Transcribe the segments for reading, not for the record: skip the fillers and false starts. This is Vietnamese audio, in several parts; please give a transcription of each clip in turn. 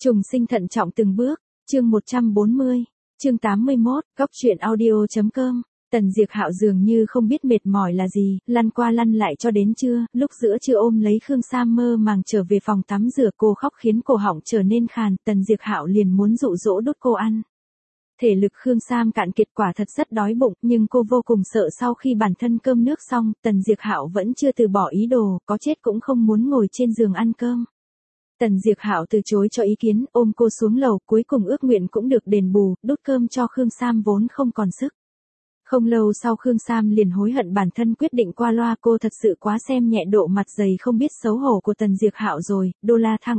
Trùng sinh thận trọng từng bước, chương 140, chương 81, góc truyện audio.com. Tần Diệp Hạo dường như không biết mệt mỏi là gì, lăn qua lăn lại cho đến trưa, lúc giữa trưa ôm lấy Khương Sam mơ màng trở về phòng tắm rửa, cô khóc khiến cổ họng trở nên khàn, Tần Diệp Hạo liền muốn dụ dỗ đút cô ăn. Thể lực Khương Sam cạn kiệt, quả thật rất đói bụng, nhưng cô vô cùng sợ sau khi bản thân cơm nước xong, Tần Diệp Hạo vẫn chưa từ bỏ ý đồ, có chết cũng không muốn ngồi trên giường ăn cơm. Tần Diệp Hạo từ chối cho ý kiến, ôm cô xuống lầu, cuối cùng ước nguyện cũng được đền bù, đút cơm cho Khương Sam vốn không còn sức. Không lâu sau Khương Sam liền hối hận bản thân quyết định qua loa, cô thật sự quá xem nhẹ độ mặt dày không biết xấu hổ của Tần Diệp Hạo rồi. Đô la thăng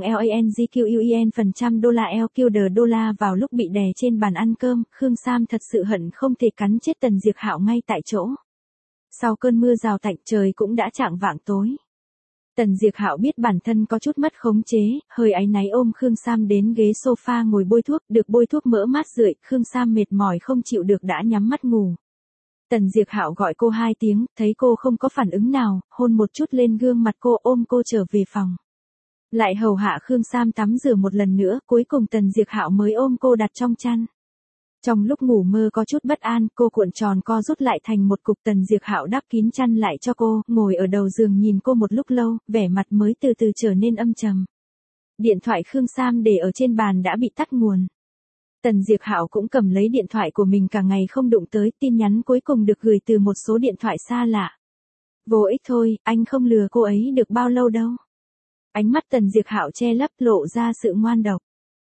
LANGQUEN% đô la LQD đô la vào lúc bị đè trên bàn ăn cơm, Khương Sam thật sự hận không thể cắn chết Tần Diệp Hạo ngay tại chỗ. Sau cơn mưa rào tạnh, trời cũng đã chạng vạng tối. Tần Diệp Hạo biết bản thân có chút mất khống chế, hơi áy náy ôm Khương Sam đến ghế sofa ngồi bôi thuốc, được bôi thuốc mỡ mát rượi, Khương Sam mệt mỏi không chịu được đã nhắm mắt ngủ. Tần Diệp Hạo gọi cô 2 tiếng, thấy cô không có phản ứng nào, hôn một chút lên gương mặt cô, ôm cô trở về phòng. Lại hầu hạ Khương Sam tắm rửa một lần nữa, cuối cùng Tần Diệp Hạo mới ôm cô đặt trong chăn. Trong lúc ngủ mơ có chút bất an, cô cuộn tròn co rút lại thành một cục, Tần Diệp Hạo đắp kín chăn lại cho cô, ngồi ở đầu giường nhìn cô một lúc lâu, vẻ mặt mới từ từ trở nên âm trầm. Điện thoại Khương Sam để ở trên bàn đã bị tắt nguồn. Tần Diệp Hạo cũng cầm lấy điện thoại của mình cả ngày không đụng tới, tin nhắn cuối cùng được gửi từ một số điện thoại xa lạ. Vô ích thôi, anh không lừa cô ấy được bao lâu đâu. Ánh mắt Tần Diệp Hạo che lấp lộ ra sự ngoan độc.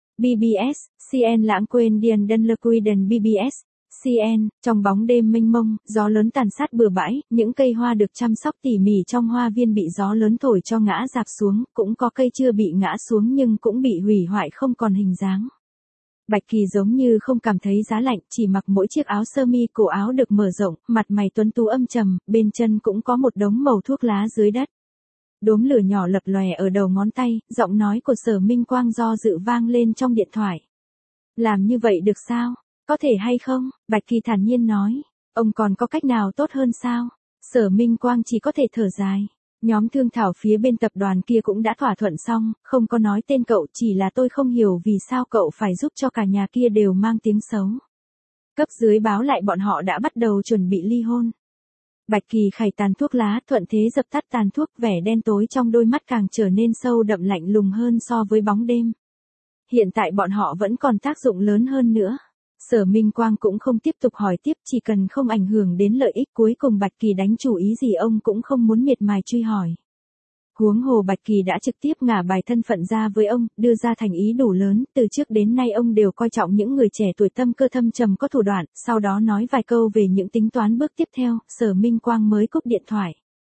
BBS, CN lãng quên Điền Đân Lơ Quy Đần BBS, CN, trong bóng đêm mênh mông, gió lớn tàn sát bừa bãi, những cây hoa được chăm sóc tỉ mỉ trong hoa viên bị gió lớn thổi cho ngã rạp xuống, cũng có cây chưa bị ngã xuống nhưng cũng bị hủy hoại không còn hình dáng. Bạch Kỳ giống như không cảm thấy giá lạnh, chỉ mặc mỗi chiếc áo sơ mi, cổ áo được mở rộng, mặt mày tuấn tú âm trầm, bên chân cũng có một đống mẩu thuốc lá dưới đất. Đốm lửa nhỏ lập lòe ở đầu ngón tay, giọng nói của Sở Minh Quang do dự vang lên trong điện thoại. Làm như vậy được sao? Có thể hay không? Bạch Kỳ thản nhiên nói. Ông còn có cách nào tốt hơn sao? Sở Minh Quang chỉ có thể thở dài. Nhóm thương thảo phía bên tập đoàn kia cũng đã thỏa thuận xong, không có nói tên cậu, chỉ là tôi không hiểu vì sao cậu phải giúp cho cả nhà kia đều mang tiếng xấu. Cấp dưới báo lại bọn họ đã bắt đầu chuẩn bị ly hôn. Bạch Kỳ khảy tàn thuốc lá, thuận thế dập tắt tàn thuốc, vẻ đen tối trong đôi mắt càng trở nên sâu đậm lạnh lùng hơn so với bóng đêm. Hiện tại bọn họ vẫn còn tác dụng lớn hơn nữa. Sở Minh Quang cũng không tiếp tục hỏi tiếp, chỉ cần không ảnh hưởng đến lợi ích, cuối cùng Bạch Kỳ đánh chủ ý gì ông cũng không muốn miệt mài truy hỏi. Huống hồ Bạch Kỳ đã trực tiếp ngả bài thân phận ra với ông, đưa ra thành ý đủ lớn, từ trước đến nay ông đều coi trọng những người trẻ tuổi tâm cơ thâm trầm có thủ đoạn, sau đó nói vài câu về những tính toán bước tiếp theo, Sở Minh Quang mới cúp điện thoại.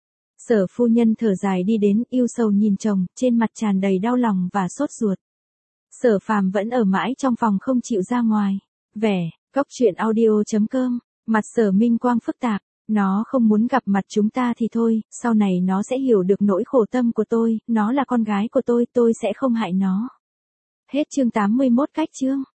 Sở phu nhân thở dài đi đến, yêu sầu nhìn chồng, trên mặt tràn đầy đau lòng và sốt ruột. Sở Phàm vẫn ở mãi trong phòng không chịu ra ngoài. Vẻ, góc truyện audio.com, mặt Sở Minh Quang phức tạp, nó không muốn gặp mặt chúng ta thì thôi, sau này nó sẽ hiểu được nỗi khổ tâm của tôi, nó là con gái của tôi sẽ không hại nó. Hết chương 81 cách chương.